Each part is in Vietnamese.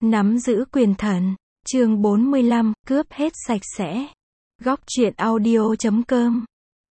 Nắm giữ quyền thần. Chương 45, cướp hết sạch sẽ. Góc truyện audio.com.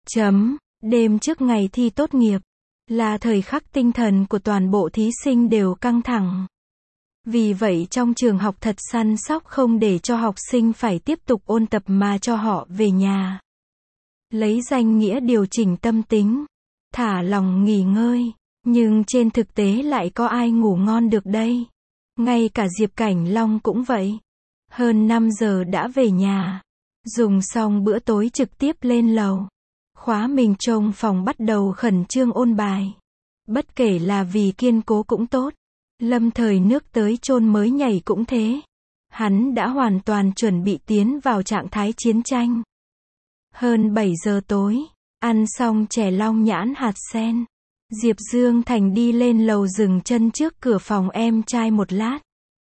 Đêm trước ngày thi tốt nghiệp là thời khắc tinh thần của toàn bộ thí sinh đều căng thẳng. Vì vậy trong trường học thật săn sóc không để cho học sinh phải tiếp tục ôn tập mà cho họ về nhà. Lấy danh nghĩa điều chỉnh tâm tính, thả lòng nghỉ ngơi, nhưng trên thực tế lại có ai ngủ ngon được đây. Ngay cả Diệp Cảnh Long cũng vậy. Hơn 5 giờ đã về nhà. Dùng xong bữa tối trực tiếp lên lầu. Khóa mình trong phòng bắt đầu khẩn trương ôn bài. Bất kể là vì kiên cố cũng tốt. Lâm thời nước tới chôn mới nhảy cũng thế. Hắn đã hoàn toàn chuẩn bị tiến vào trạng thái chiến tranh. Hơn 7 giờ tối, ăn xong chè long nhãn hạt sen. Diệp Dương Thành đi lên lầu dừng chân trước cửa phòng em trai một lát.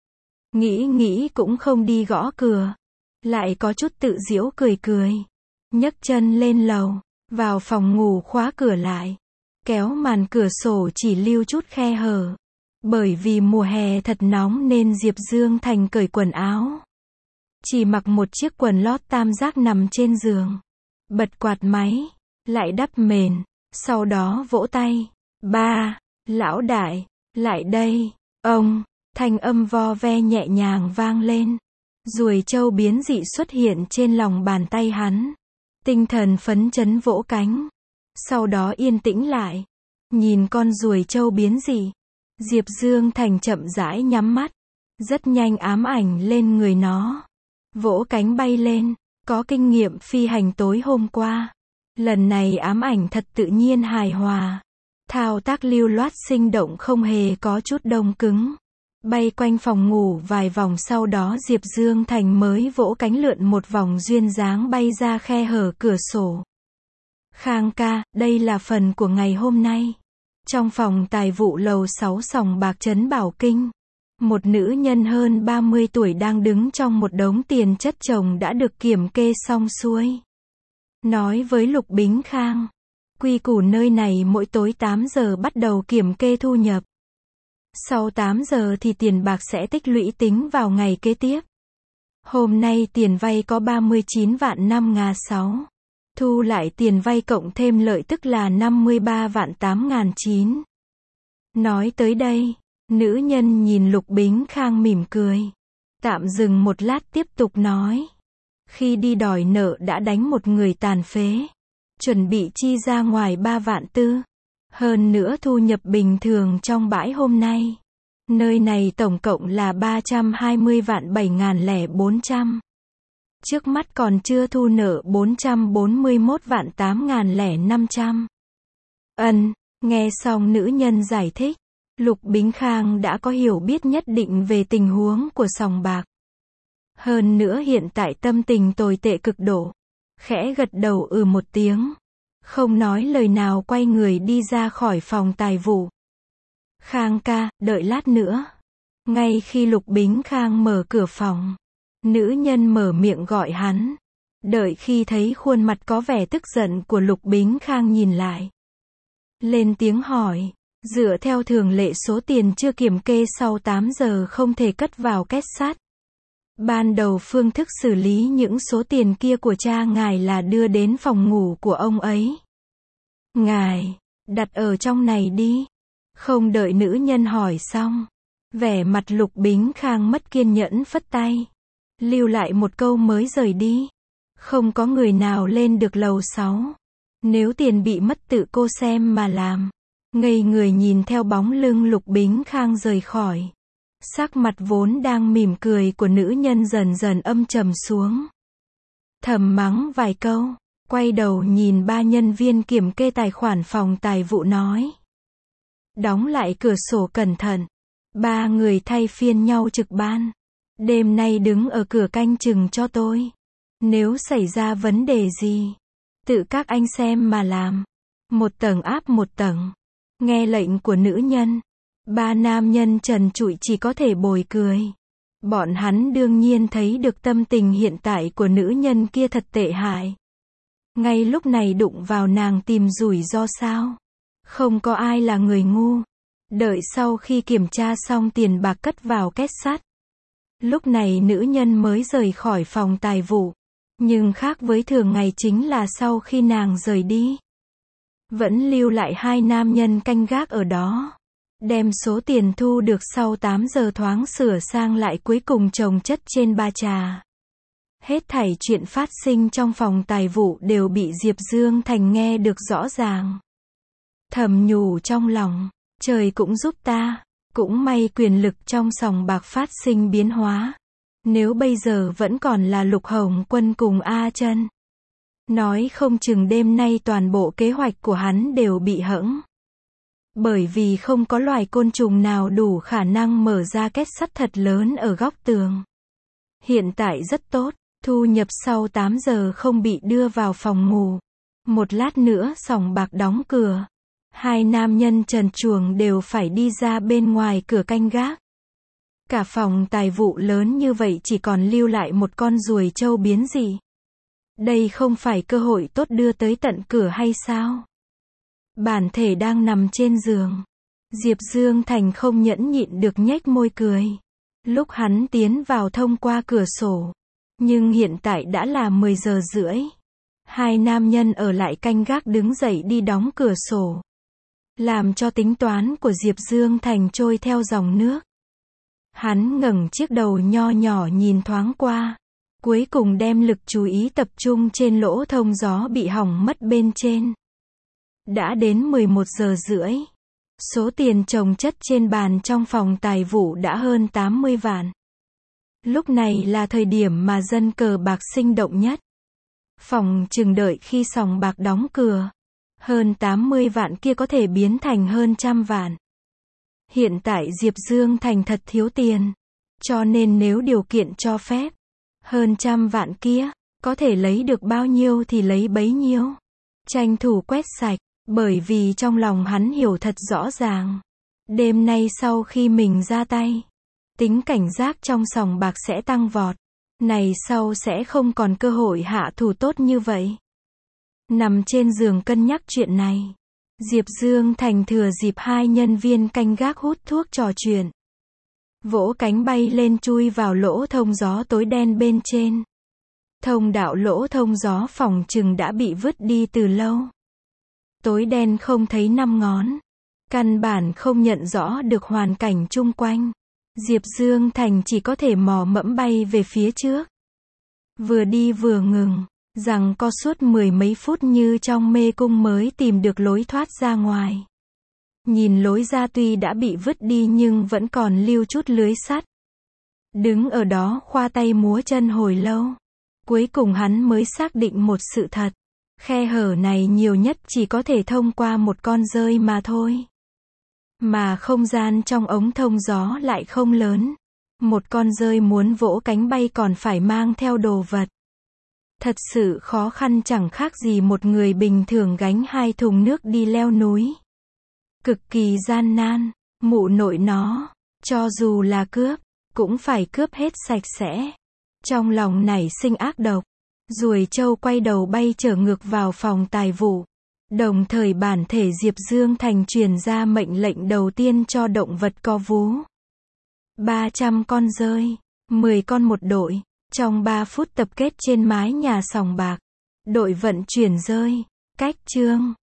Nghĩ cũng không đi gõ cửa. Lại có chút tự giễu cười. Nhấc chân lên lầu, vào phòng ngủ khóa cửa lại. Kéo màn cửa sổ chỉ lưu chút khe hở. Bởi vì mùa hè thật nóng nên Diệp Dương Thành cởi quần áo. Chỉ mặc một chiếc quần lót tam giác nằm trên giường. Bật quạt máy, lại đắp mền, sau đó vỗ tay. Ba, lão đại, lại đây, ông, thanh âm vo ve nhẹ nhàng vang lên. Ruồi trâu biến dị xuất hiện trên lòng bàn tay hắn. Tinh thần phấn chấn vỗ cánh. Sau đó yên tĩnh lại. Nhìn con ruồi trâu biến dị. Diệp Dương Thành chậm rãi nhắm mắt. Rất nhanh ám ảnh lên người nó. Vỗ cánh bay lên. Có kinh nghiệm phi hành tối hôm qua. Lần này ám ảnh thật tự nhiên hài hòa. Thao tác lưu loát sinh động không hề có chút đông cứng. Bay quanh phòng ngủ vài vòng sau đó Diệp Dương Thành mới vỗ cánh lượn một vòng duyên dáng bay ra khe hở cửa sổ. Khang ca, đây là phần của ngày hôm nay. Trong phòng tài vụ lầu 6 sòng bạc trấn Bảo Kinh. Một nữ nhân hơn 30 tuổi đang đứng trong một đống tiền chất chồng đã được kiểm kê xong xuôi. Nói với Lục Bính Khang. Quy củ nơi này mỗi tối 8 giờ bắt đầu kiểm kê thu nhập. Sau 8 giờ thì tiền bạc sẽ tích lũy tính vào ngày kế tiếp. Hôm nay tiền vay có 39 vạn 5 ngà 6. Thu lại tiền vay cộng thêm lợi tức là 53 vạn 8 ngàn 9. Nói tới đây, nữ nhân nhìn Lục Bính Khang mỉm cười. Tạm dừng một lát tiếp tục nói. Khi đi đòi nợ đã đánh một người tàn phế. Chuẩn bị chi ra ngoài 3 vạn tư. Hơn nữa thu nhập bình thường trong bãi hôm nay. Nơi này tổng cộng là 320 vạn 7.400. Trước mắt còn chưa thu nợ 441 vạn 8.500. Nghe xong nữ nhân giải thích. Lục Bính Khang đã có hiểu biết nhất định về tình huống của sòng bạc. Hơn nữa hiện tại tâm tình tồi tệ cực độ. Khẽ gật đầu một tiếng. Không nói lời nào quay người đi ra khỏi phòng tài vụ. Khang ca, đợi lát nữa. Ngay khi Lục Bính Khang mở cửa phòng. Nữ nhân mở miệng gọi hắn. Đợi khi thấy khuôn mặt có vẻ tức giận của Lục Bính Khang nhìn lại. Lên tiếng hỏi. Dựa theo thường lệ số tiền chưa kiểm kê sau 8 giờ không thể cất vào két sắt. Ban đầu phương thức xử lý những số tiền kia của cha ngài là đưa đến phòng ngủ của ông ấy. Ngài, đặt ở trong này đi. Không đợi nữ nhân hỏi xong. Vẻ mặt Lục Bính Khang mất kiên nhẫn phất tay. Lưu lại một câu mới rời đi. Không có người nào lên được lầu 6. Nếu tiền bị mất tự cô xem mà làm. Ngây người nhìn theo bóng lưng Lục Bính Khang rời khỏi. Sắc mặt vốn đang mỉm cười của nữ nhân dần dần âm trầm xuống. Thầm mắng vài câu, quay đầu nhìn 3 nhân viên kiểm kê tài khoản phòng tài vụ nói. Đóng lại cửa sổ cẩn thận. 3 người thay phiên nhau trực ban. Đêm nay đứng ở cửa canh chừng cho tôi. Nếu xảy ra vấn đề gì, tự các anh xem mà làm. Một tầng áp một tầng. Nghe lệnh của nữ nhân. 3 nam nhân trần trụi chỉ có thể bồi cười. Bọn hắn đương nhiên thấy được tâm tình hiện tại của nữ nhân kia thật tệ hại. Ngay lúc này đụng vào nàng tìm rủi ro sao? Không có ai là người ngu. Đợi sau khi kiểm tra xong tiền bạc cất vào két sắt. Lúc này nữ nhân mới rời khỏi phòng tài vụ. Nhưng khác với thường ngày chính là sau khi nàng rời đi, vẫn lưu lại hai nam nhân canh gác ở đó. Đem số tiền thu được sau 8 giờ thoáng sửa sang lại cuối cùng chồng chất trên ba trà. Hết thảy chuyện phát sinh trong phòng tài vụ đều bị Diệp Dương Thành nghe được rõ ràng. Thầm nhủ trong lòng, trời cũng giúp ta, cũng may quyền lực trong sòng bạc phát sinh biến hóa. Nếu bây giờ vẫn còn là Lục Hồng Quân cùng A Chân, nói không chừng đêm nay toàn bộ kế hoạch của hắn đều bị hẫng. Bởi vì không có loài côn trùng nào đủ khả năng mở ra kết sắt thật lớn ở góc tường. Hiện tại rất tốt, thu nhập sau 8 giờ không bị đưa vào phòng ngủ. Một lát nữa sòng bạc đóng cửa. Hai nam nhân trần truồng đều phải đi ra bên ngoài cửa canh gác. Cả phòng tài vụ lớn như vậy chỉ còn lưu lại một con ruồi trâu biến dị. Đây không phải cơ hội tốt đưa tới tận cửa hay sao? Bản thể đang nằm trên giường. Diệp Dương Thành không nhẫn nhịn được nhếch môi cười. Lúc hắn tiến vào thông qua cửa sổ. Nhưng hiện tại đã là 10 giờ rưỡi. Hai nam nhân ở lại canh gác đứng dậy đi đóng cửa sổ. Làm cho tính toán của Diệp Dương Thành trôi theo dòng nước. Hắn ngẩng chiếc đầu nho nhỏ nhìn thoáng qua. Cuối cùng đem lực chú ý tập trung trên lỗ thông gió bị hỏng mất bên trên. Đã đến 11 giờ rưỡi. Số tiền chồng chất trên bàn trong phòng tài vụ đã hơn 80 vạn. Lúc này là thời điểm mà dân cờ bạc sinh động nhất. Phòng chừng đợi khi sòng bạc đóng cửa, hơn 80 vạn kia có thể biến thành hơn 100 vạn. Hiện tại Diệp Dương Thành thật thiếu tiền. Cho nên nếu điều kiện cho phép, hơn 100 vạn kia, có thể lấy được bao nhiêu thì lấy bấy nhiêu. Tranh thủ quét sạch, bởi vì trong lòng hắn hiểu thật rõ ràng. Đêm nay sau khi mình ra tay, tính cảnh giác trong sòng bạc sẽ tăng vọt. Này sau sẽ không còn cơ hội hạ thủ tốt như vậy. Nằm trên giường cân nhắc chuyện này. Diệp Dương Thành thừa dịp hai nhân viên canh gác hút thuốc trò chuyện. Vỗ cánh bay lên chui vào lỗ thông gió tối đen bên trên. Thông đạo lỗ thông gió phòng chừng đã bị vứt đi từ lâu. Tối đen không thấy năm ngón. Căn bản không nhận rõ được hoàn cảnh chung quanh. Diệp Dương Thành chỉ có thể mò mẫm bay về phía trước. Vừa đi vừa ngừng, rằng có suốt 10 mấy phút như trong mê cung mới tìm được lối thoát ra ngoài. Nhìn lối ra tuy đã bị vứt đi nhưng vẫn còn lưu chút lưới sắt. Đứng ở đó khoa tay múa chân hồi lâu. Cuối cùng hắn mới xác định một sự thật. Khe hở này nhiều nhất chỉ có thể thông qua một con dơi mà thôi. Mà không gian trong ống thông gió lại không lớn. Một con dơi muốn vỗ cánh bay còn phải mang theo đồ vật. Thật sự khó khăn chẳng khác gì một người bình thường gánh 2 thùng nước đi leo núi. Cực kỳ gian nan, mụ nội nó, cho dù là cướp, cũng phải cướp hết sạch sẽ. Trong lòng nảy sinh ác độc, ruồi trâu quay đầu bay trở ngược vào phòng tài vụ. Đồng thời bản thể Diệp Dương Thành truyền ra mệnh lệnh đầu tiên cho động vật có vú. 300 con dơi, 10 con một đội, trong 3 phút tập kết trên mái nhà sòng bạc. Đội vận chuyển dơi, cách chương.